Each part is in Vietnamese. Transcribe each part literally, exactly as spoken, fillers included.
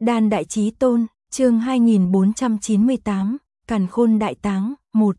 Đan Đại Chí Tôn, chương hai nghìn bốn trăm chín mươi tám, Càn Khôn Đại Táng, một.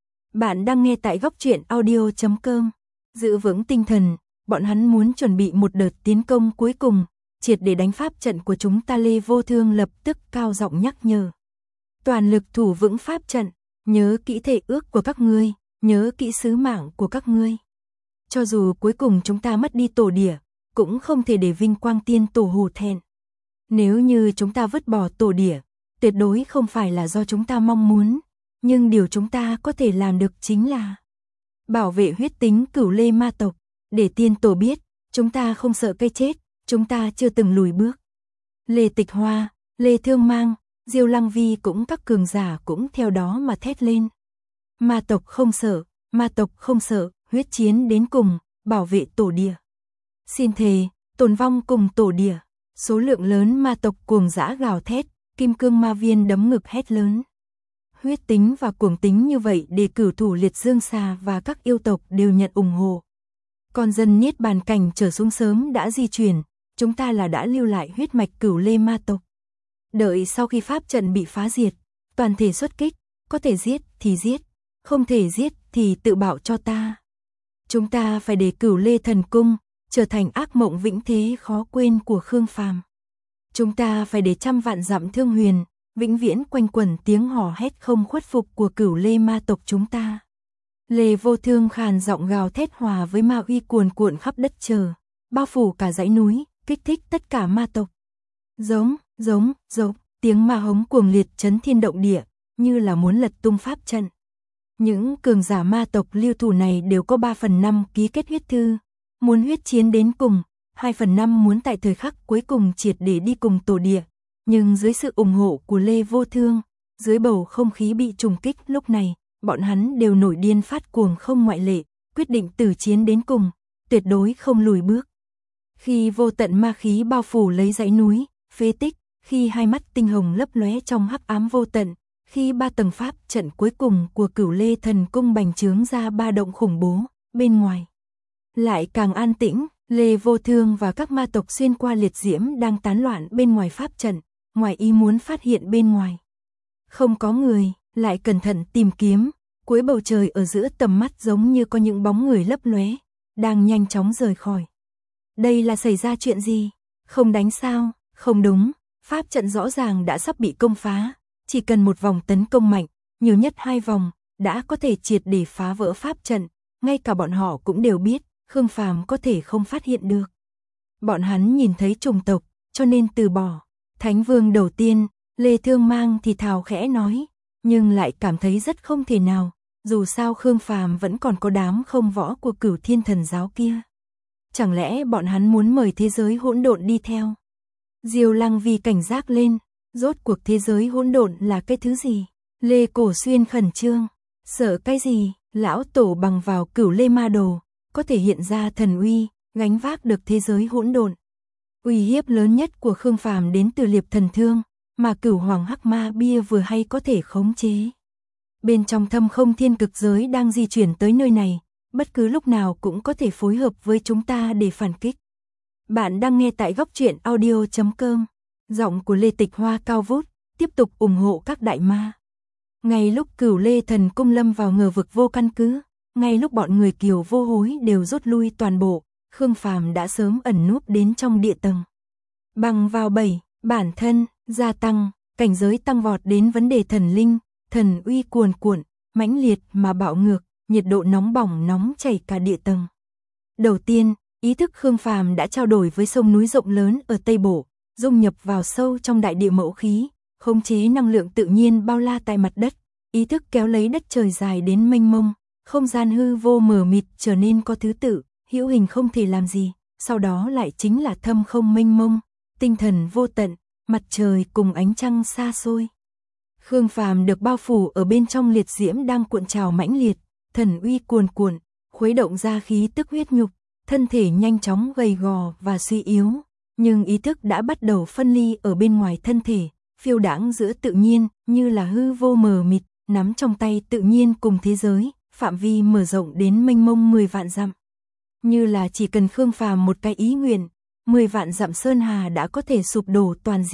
Bạn đang nghe tại góc truyện audio chấm com. Giữ vững tinh thần, bọn hắn muốn chuẩn bị một đợt tiến công cuối cùng, triệt để đánh pháp trận của chúng ta. Lê Vô Thương lập tức cao giọng nhắc nhở. Toàn lực thủ vững pháp trận, nhớ kỹ thể ước của các ngươi, nhớ kỹ sứ mạng của các ngươi. Cho dù cuối cùng chúng ta mất đi tổ địa, cũng không thể để vinh quang tiên tổ hổ thẹn. Nếu như chúng ta vứt bỏ tổ địa, tuyệt đối không phải là do chúng ta mong muốn, nhưng điều chúng ta có thể làm được chính là bảo vệ huyết tính Cửu Lê ma tộc, để tiên tổ biết, chúng ta không sợ cái chết, chúng ta chưa từng lùi bước. Lê Tịch Hoa, Lê Thương Mang, Diêu Lăng Vi cũng các cường giả cũng theo đó mà thét lên. Ma tộc không sợ, ma tộc không sợ, huyết chiến đến cùng, bảo vệ tổ địa. Xin thề, tồn vong cùng tổ địa. Số lượng lớn ma tộc cuồng dã gào thét, Kim Cương Ma Viên đấm ngực hét lớn. Huyết tính và cuồng tính như vậy để cửu thủ Liệt Dương Xà và các yêu tộc đều nhận ủng hộ. Con dân Niết Bàn cảnh trở xuống sớm đã di chuyển, chúng ta là đã lưu lại huyết mạch Cửu Lê ma tộc. Đợi sau khi pháp trận bị phá diệt, toàn thể xuất kích, có thể giết thì giết, không thể giết thì tự bảo cho ta. Chúng ta phải để Cửu Lê thần cung trở thành ác mộng vĩnh thế khó quên của Khương Phàm. Chúng ta phải để trăm vạn dặm thương huyền vĩnh viễn quanh quẩn tiếng hò hét không khuất phục của Cửu Lê ma tộc chúng ta. Lê Vô Thương khàn giọng gào thét hòa với ma uy cuồn cuộn khắp đất trời, bao phủ cả dãy núi, kích thích tất cả ma tộc. Giống, giống, giống, tiếng ma hống cuồng liệt chấn thiên động địa, như là muốn lật tung pháp trận. Những cường giả ma tộc lưu thủ này đều có ba phần năm ký kết huyết thư, muốn huyết chiến đến cùng, hai phần năm muốn tại thời khắc cuối cùng triệt để đi cùng tổ địa. Nhưng dưới sự ủng hộ của Lê Vô Thương, dưới bầu không khí bị trùng kích lúc này, bọn hắn đều nổi điên phát cuồng không ngoại lệ, quyết định tử chiến đến cùng, tuyệt đối không lùi bước. Khi vô tận ma khí bao phủ lấy dãy núi, phế tích, khi hai mắt tinh hồng lấp lóe trong hắc ám vô tận, khi ba tầng pháp trận cuối cùng của Cửu Lê thần cung bành trướng ra ba động khủng bố, bên ngoài lại càng an tĩnh. Lê Vô Thương và các ma tộc xuyên qua liệt diễm đang tán loạn bên ngoài pháp trận, ngoài ý muốn phát hiện bên ngoài không có người, lại cẩn thận tìm kiếm, cuối bầu trời ở giữa tầm mắt giống như có những bóng người lấp lóe, đang nhanh chóng rời khỏi. Đây là xảy ra chuyện gì? Không đánh sao? Không đúng, pháp trận rõ ràng đã sắp bị công phá, chỉ cần một vòng tấn công mạnh, nhiều nhất hai vòng, đã có thể triệt để phá vỡ pháp trận, ngay cả bọn họ cũng đều biết, Khương Phàm có thể không phát hiện được. Bọn hắn nhìn thấy trùng tộc, cho nên từ bỏ. Thánh Vương đầu tiên, Lê Thương Mang thì thào khẽ nói, nhưng lại cảm thấy rất không thể nào, dù sao Khương Phàm vẫn còn có đám không võ của Cửu Thiên Thần giáo kia. Chẳng lẽ bọn hắn muốn mời thế giới hỗn độn đi theo? Diêu Lăng Vi cảnh giác lên, rốt cuộc thế giới hỗn độn là cái thứ gì? Lê Cổ Xuyên khẩn trương, sợ cái gì? Lão tổ bằng vào Cửu Lê ma đồ, có thể hiện ra thần uy, gánh vác được thế giới hỗn độn. Uy hiếp lớn nhất của Khương Phàm đến từ Liệp Thần Thương, mà Cửu Hoàng Hắc Ma Bia vừa hay có thể khống chế. Bên trong thâm không thiên cực giới đang di chuyển tới nơi này, bất cứ lúc nào cũng có thể phối hợp với chúng ta để phản kích. Bạn đang nghe tại góc truyện audio chấm com. Giọng của Lê Tịch Hoa cao vút, tiếp tục ủng hộ các đại ma. Ngay lúc Cửu Lê thần cung lâm vào ngờ vực vô căn cứ, ngay lúc bọn người Kiều Vô Hối đều rút lui toàn bộ, Khương Phàm đã sớm ẩn núp đến trong địa tầng. Bằng vào bảy, bản thân, gia tăng, cảnh giới tăng vọt đến vấn đề thần linh, thần uy cuồn cuộn, mãnh liệt mà bạo ngược, nhiệt độ nóng bỏng nóng chảy cả địa tầng. Đầu tiên, ý thức Khương Phàm đã trao đổi với sông núi rộng lớn ở Tây Bộ, dung nhập vào sâu trong đại địa mẫu khí, khống chế năng lượng tự nhiên bao la tại mặt đất, ý thức kéo lấy đất trời dài đến mênh mông, không gian hư vô mờ mịt trở nên có thứ tự, hữu hình không thể làm gì, sau đó lại chính là thâm không mênh mông, tinh thần vô tận, mặt trời cùng ánh trăng xa xôi. Khương Phàm được bao phủ ở bên trong liệt diễm đang cuộn trào mãnh liệt, thần uy cuồn cuộn, khuấy động ra khí tức huyết nhục, thân thể nhanh chóng gầy gò và suy yếu, nhưng ý thức đã bắt đầu phân ly ở bên ngoài thân thể, phiêu đãng giữa tự nhiên, như là hư vô mờ mịt, nắm trong tay tự nhiên cùng thế giới, phạm vi mở rộng đến mênh mông mười vạn dặm. Như là chỉ cần Khương Phàm một cái ý nguyện, mười vạn dặm sơn hà đã có thể sụp đổ toàn diện,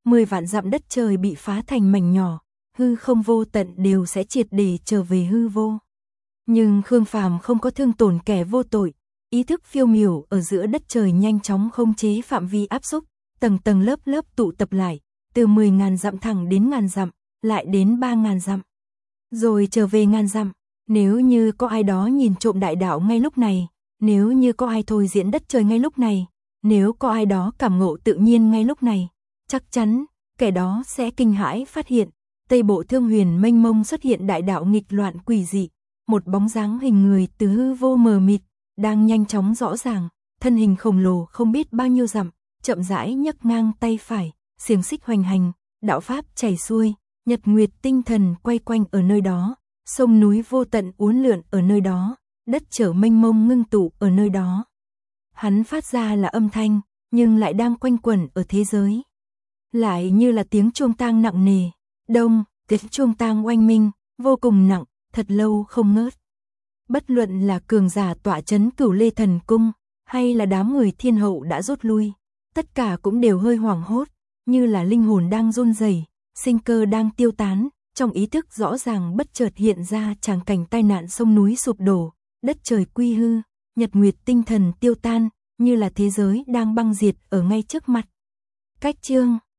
mười vạn dặm đất trời bị phá thành mảnh nhỏ, hư không vô tận đều sẽ triệt để trở về hư vô. Nhưng Khương Phàm không có thương tổn kẻ vô tội, ý thức phiêu miểu ở giữa đất trời nhanh chóng khống chế phạm vi áp xúc, tầng tầng lớp lớp tụ tập lại, từ mười ngàn dặm thẳng đến ngàn dặm, lại đến ba ngàn dặm, rồi trở về ngàn dặm. Nếu như có ai đó nhìn trộm đại đạo ngay lúc này, nếu như có ai thôi diễn đất trời ngay lúc này, nếu có ai đó cảm ngộ tự nhiên ngay lúc này, chắc chắn kẻ đó sẽ kinh hãi phát hiện, Tây Bộ Thương Huyền mênh mông xuất hiện đại đạo nghịch loạn quỷ dị, một bóng dáng hình người từ hư vô mờ mịt, đang nhanh chóng rõ ràng, thân hình khổng lồ không biết bao nhiêu dặm, chậm rãi nhấc ngang tay phải, xiềng xích hoành hành, đạo pháp chảy xuôi, nhật nguyệt tinh thần quay quanh ở nơi đó, sông núi vô tận uốn lượn ở nơi đó, đất trở mênh mông ngưng tụ ở nơi đó. Hắn phát ra là âm thanh, nhưng lại đang quanh quẩn ở thế giới. Lại như là tiếng chuông tang nặng nề, đông, tiếng chuông tang oanh minh, vô cùng nặng, thật lâu không ngớt. Bất luận là cường giả tọa chấn Cửu Lê Thần Cung, hay là đám người thiên hậu đã rút lui, tất cả cũng đều hơi hoảng hốt, như là linh hồn đang run rẩy, sinh cơ đang tiêu tán, trong ý thức rõ ràng bất chợt hiện ra tràng cảnh tai nạn sông núi sụp đổ, đất trời quy hư, nhật nguyệt tinh thần tiêu tan, như là thế giới đang băng diệt ở ngay trước mặt. Cách chương